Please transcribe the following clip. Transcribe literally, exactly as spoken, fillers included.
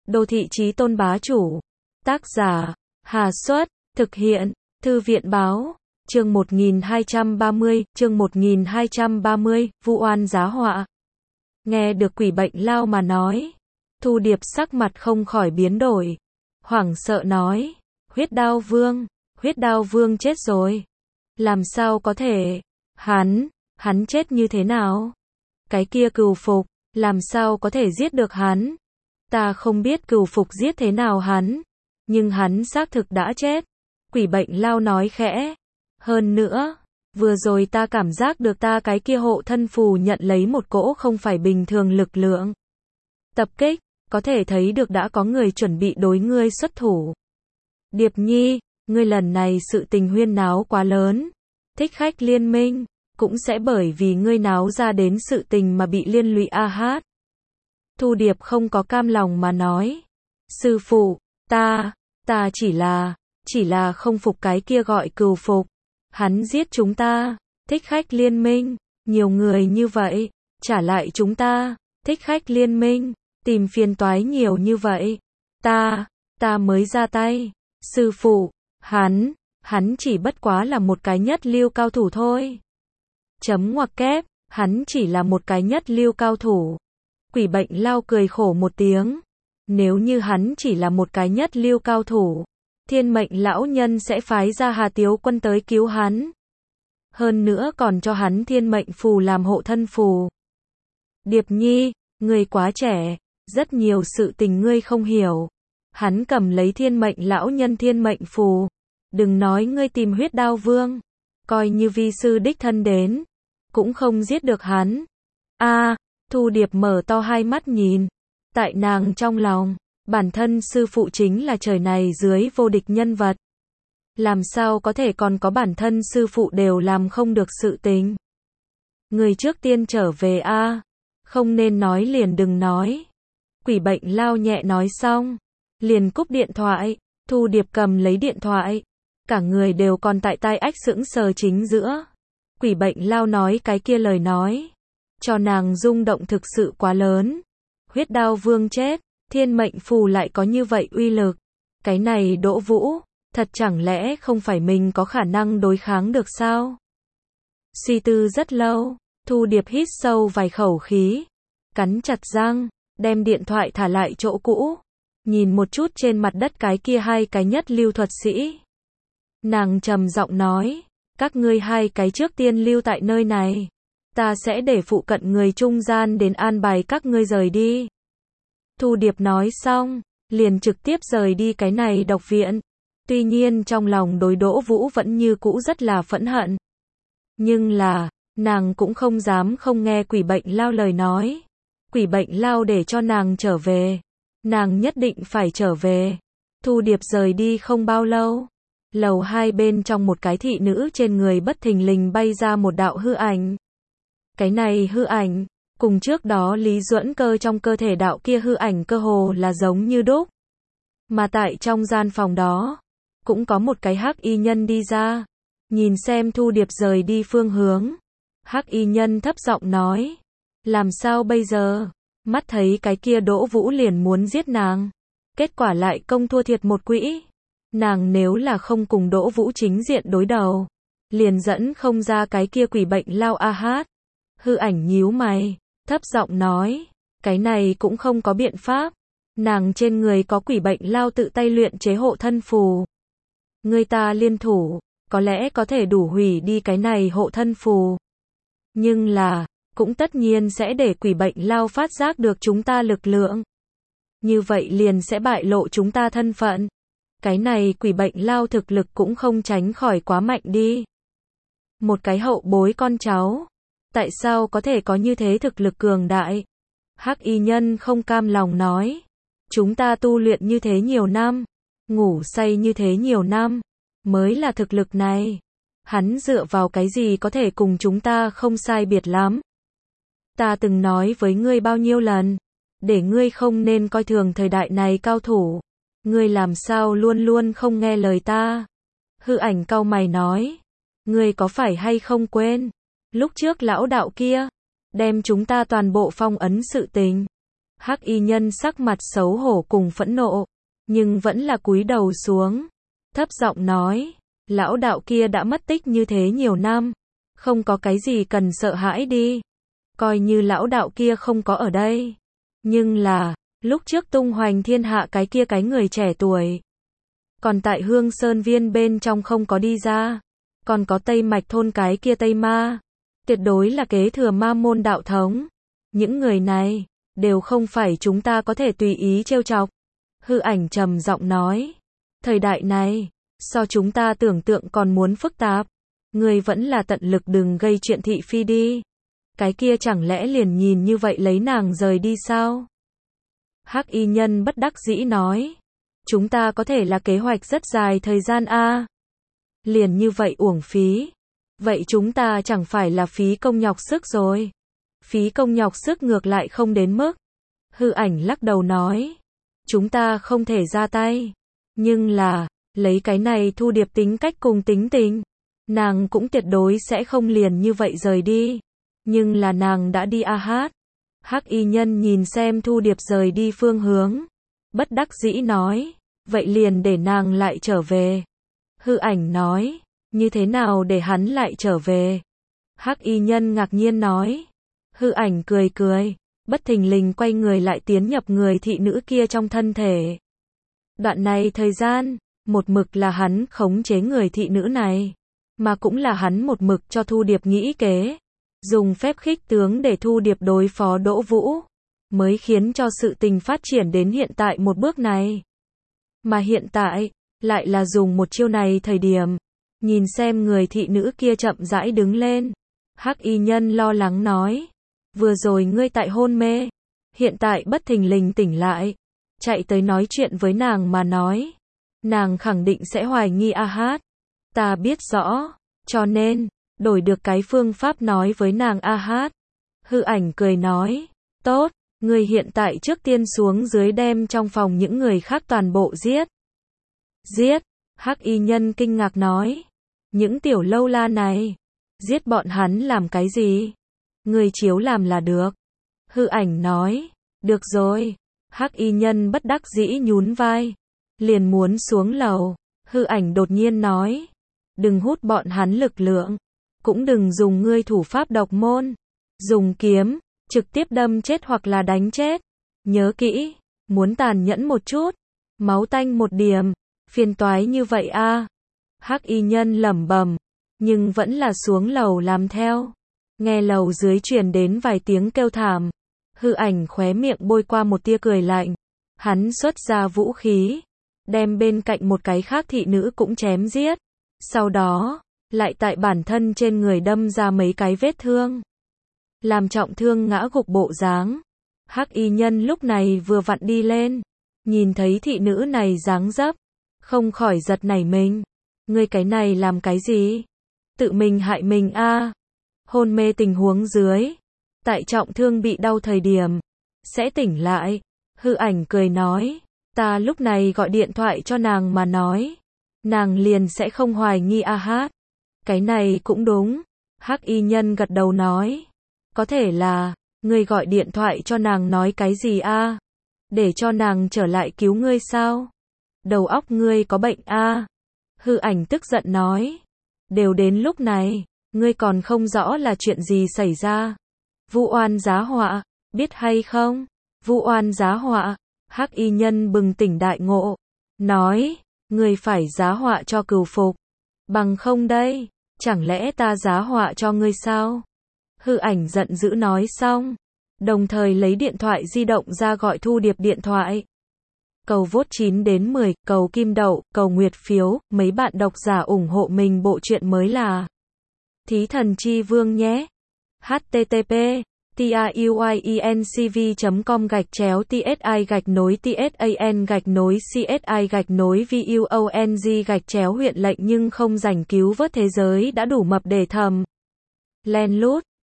Đô thị chí tôn bá chủ. Tác giả, Hà Xuất, thực hiện, Thư viện báo, chương một nghìn hai trăm ba mươi, chương một nghìn hai trăm ba mươi, vu oan giá họa. Nghe được quỷ bệnh lao mà nói, Thu Điệp sắc mặt không khỏi biến đổi, hoảng sợ nói, huyết đao vương, huyết đao vương chết rồi. Làm sao có thể? Hắn, hắn chết như thế nào? Cái kia Cửu Phục, làm sao có thể giết được hắn? Ta không biết Cửu Phục giết thế nào hắn, nhưng hắn xác thực đã chết. Quỷ bệnh lao nói khẽ. Hơn nữa, vừa rồi ta cảm giác được ta cái kia hộ thân phù nhận lấy một cỗ không phải bình thường lực lượng. Tập kích, có thể thấy được đã có người chuẩn bị đối ngươi xuất thủ. Điệp Nhi, ngươi lần này sự tình huyên náo quá lớn. Thích Khách liên minh, cũng sẽ bởi vì ngươi náo ra đến sự tình mà bị liên lụy a hát. Thu Điệp không có cam lòng mà nói. Sư phụ, ta, ta chỉ là, chỉ là không phục cái kia gọi Cửu Phục. Hắn giết chúng ta, Thích Khách liên minh, nhiều người như vậy, trả lại chúng ta, Thích Khách liên minh, tìm phiền toái nhiều như vậy. Ta, ta mới ra tay. Sư phụ, hắn, hắn chỉ bất quá là một cái nhất lưu cao thủ thôi. Chấm ngoặc kép, hắn chỉ là một cái nhất lưu cao thủ. Quỷ bệnh lao cười khổ một tiếng. Nếu như hắn chỉ là một cái nhất lưu cao thủ, Thiên Mệnh lão nhân sẽ phái ra Hà Tiếu quân tới cứu hắn. Hơn nữa còn cho hắn Thiên Mệnh phù làm hộ thân phù. Điệp Nhi, ngươi quá trẻ, rất nhiều sự tình ngươi không hiểu. Hắn cầm lấy Thiên Mệnh lão nhân Thiên Mệnh phù. Đừng nói ngươi tìm huyết đao vương, coi như vi sư đích thân đến, cũng không giết được hắn. A, à, Thu Điệp mở to hai mắt nhìn. Tại nàng trong lòng, bản thân sư phụ chính là trời này dưới vô địch nhân vật. Làm sao có thể còn có bản thân sư phụ đều làm không được sự tình. Người trước tiên trở về a, à. Không nên nói liền đừng nói. Quỷ bệnh lao nhẹ nói xong, liền cúp điện thoại. Thu Điệp cầm lấy điện thoại, cả người đều còn tại tai ách sững sờ chính giữa. Quỷ bệnh lao nói cái kia lời nói, cho nàng rung động thực sự quá lớn. Huyết đao vương chết, Thiên Mệnh phù lại có như vậy uy lực. Cái này Đỗ Vũ, thật chẳng lẽ không phải mình có khả năng đối kháng được sao? Suy tư rất lâu, Thu Điệp hít sâu vài khẩu khí, cắn chặt răng, đem điện thoại thả lại chỗ cũ, nhìn một chút trên mặt đất cái kia hai cái nhất lưu thuật sĩ. Nàng trầm giọng nói, các ngươi hai cái trước tiên lưu tại nơi này. Ta sẽ để phụ cận người trung gian đến an bài các ngươi rời đi. Thu Điệp nói xong, liền trực tiếp rời đi cái này độc viện. Tuy nhiên trong lòng đối Đỗ Vũ vẫn như cũ rất là phẫn hận. Nhưng là, nàng cũng không dám không nghe quỷ bệnh lao lời nói. Quỷ bệnh lao để cho nàng trở về. Nàng nhất định phải trở về. Thu Điệp rời đi không bao lâu. Lầu hai bên trong một cái thị nữ trên người bất thình lình bay ra một đạo hư ảnh. Cái này hư ảnh, cùng trước đó Lý Duẫn Cơ trong cơ thể đạo kia hư ảnh cơ hồ là giống như đúc. Mà tại trong gian phòng đó, cũng có một cái hắc y nhân đi ra, nhìn xem Thu Điệp rời đi phương hướng. Hắc y nhân thấp giọng nói, làm sao bây giờ? Mắt thấy cái kia Đỗ Vũ liền muốn giết nàng, kết quả lại công thua thiệt một quỹ. Nàng nếu là không cùng Đỗ Vũ chính diện đối đầu, liền dẫn không ra cái kia quỷ bệnh lao a hát. Hư ảnh nhíu mày, thấp giọng nói, cái này cũng không có biện pháp. Nàng trên người có quỷ bệnh lao tự tay luyện chế hộ thân phù. Người ta liên thủ, có lẽ có thể đủ hủy đi cái này hộ thân phù. Nhưng là, cũng tất nhiên sẽ để quỷ bệnh lao phát giác được chúng ta lực lượng. Như vậy liền sẽ bại lộ chúng ta thân phận. Cái này quỷ bệnh lao thực lực cũng không tránh khỏi quá mạnh đi. Một cái hậu bối con cháu, tại sao có thể có như thế thực lực cường đại? Hắc y nhân không cam lòng nói, chúng ta tu luyện như thế nhiều năm, ngủ say như thế nhiều năm, mới là thực lực này. Hắn dựa vào cái gì có thể cùng chúng ta không sai biệt lắm? Ta từng nói với ngươi bao nhiêu lần, để ngươi không nên coi thường thời đại này cao thủ. Ngươi làm sao luôn luôn không nghe lời ta? Hư ảnh cau mày nói, ngươi có phải hay không quên? Lúc trước lão đạo kia, đem chúng ta toàn bộ phong ấn sự tình. Hắc y nhân sắc mặt xấu hổ cùng phẫn nộ, nhưng vẫn là cúi đầu xuống, thấp giọng nói, lão đạo kia đã mất tích như thế nhiều năm, không có cái gì cần sợ hãi đi, coi như lão đạo kia không có ở đây, nhưng là, lúc trước tung hoành thiên hạ cái kia cái người trẻ tuổi, còn tại Hương Sơn Viên bên trong không có đi ra, còn có Tây Mạch thôn cái kia Tây Ma, tuyệt đối là kế thừa ma môn đạo thống, những người này, đều không phải chúng ta có thể tùy ý trêu chọc. Hư Ảnh trầm giọng nói, thời đại này, so chúng ta tưởng tượng còn muốn phức tạp, người vẫn là tận lực đừng gây chuyện thị phi đi, cái kia chẳng lẽ liền nhìn như vậy lấy nàng rời đi sao? Hắc y nhân bất đắc dĩ nói, chúng ta có thể là kế hoạch rất dài thời gian a, liền như vậy uổng phí, vậy chúng ta chẳng phải là phí công nhọc sức rồi, phí công nhọc sức ngược lại không đến mức. Hư Ảnh lắc đầu nói, chúng ta không thể ra tay, nhưng là, lấy cái này Thu Điệp tính cách cùng tính tình, nàng cũng tuyệt đối sẽ không liền như vậy rời đi, nhưng là nàng đã đi a hát. Hắc y nhân nhìn xem Thu Điệp rời đi phương hướng, bất đắc dĩ nói, vậy liền để nàng lại trở về. Hư Ảnh nói, như thế nào để hắn lại trở về? Hắc y nhân ngạc nhiên nói. Hư Ảnh cười cười, bất thình lình quay người lại tiến nhập người thị nữ kia trong thân thể. Đoạn này thời gian, một mực là hắn khống chế người thị nữ này, mà cũng là hắn một mực cho Thu Điệp nghĩ kế, dùng phép khích tướng để Thu Điệp đối phó Đỗ Vũ, mới khiến cho sự tình phát triển đến hiện tại một bước này. Mà hiện tại, lại là dùng một chiêu này thời điểm, nhìn xem người thị nữ kia chậm rãi đứng lên. Hắc y nhân lo lắng nói, vừa rồi ngươi tại hôn mê, hiện tại bất thình lình tỉnh lại, chạy tới nói chuyện với nàng mà nói, nàng khẳng định sẽ hoài nghi a hát. Ta biết rõ, cho nên, đổi được cái phương pháp nói với nàng a hát. Hư Ảnh cười nói, tốt, ngươi hiện tại trước tiên xuống dưới đem trong phòng những người khác toàn bộ giết. Giết, Hắc y nhân kinh ngạc nói, những tiểu lâu la này, giết bọn hắn làm cái gì? Ngươi chiếu làm là được. Hư Ảnh nói, được rồi. Hắc y nhân bất đắc dĩ nhún vai, liền muốn xuống lầu. Hư Ảnh đột nhiên nói, đừng hút bọn hắn lực lượng, cũng đừng dùng ngươi thủ pháp độc môn, dùng kiếm, trực tiếp đâm chết hoặc là đánh chết. Nhớ kỹ, muốn tàn nhẫn một chút, máu tanh một điểm, phiền toái như vậy a. Hắc y nhân lẩm bẩm, nhưng vẫn là xuống lầu làm theo. Nghe lầu dưới truyền đến vài tiếng kêu thảm. Hư Ảnh khóe miệng bôi qua một tia cười lạnh. Hắn xuất ra vũ khí, đem bên cạnh một cái khác thị nữ cũng chém giết. Sau đó, lại tại bản thân trên người đâm ra mấy cái vết thương, làm trọng thương ngã gục bộ dáng. Hắc y nhân lúc này vừa vặn đi lên, nhìn thấy thị nữ này dáng dấp, không khỏi giật nảy mình. Ngươi cái này làm cái gì? Tự mình hại mình a. Hôn mê tình huống dưới, tại trọng thương bị đau thời điểm, sẽ tỉnh lại. Hư Ảnh cười nói, ta lúc này gọi điện thoại cho nàng mà nói, nàng liền sẽ không hoài nghi a hát. Cái này cũng đúng. Hắc y nhân gật đầu nói, có thể là, ngươi gọi điện thoại cho nàng nói cái gì a? Để cho nàng trở lại cứu ngươi sao? Đầu óc ngươi có bệnh a? Hư Ảnh tức giận nói, đều đến lúc này, ngươi còn không rõ là chuyện gì xảy ra. Vu oan giá họa, biết hay không? Vu oan giá họa. Hắc y nhân bừng tỉnh đại ngộ, nói, ngươi phải giá họa cho cừu phục, bằng không đây, chẳng lẽ ta giá họa cho ngươi sao? Hư Ảnh giận dữ nói xong, đồng thời lấy điện thoại di động ra gọi Thu Điệp điện thoại. Cầu vote chín đến mười, cầu kim đậu, cầu nguyệt phiếu, mấy bạn độc giả ủng hộ mình bộ truyện mới là Thí Thần Chi Vương nhé. http tuyencv chấm com gạch chéo tsi gạch nối tsan gạch nối csi gạch nối vuong gạch chéo huyện lệnh nhưng không giành cứu vớt thế giới đã đủ mập để thầm. Len lút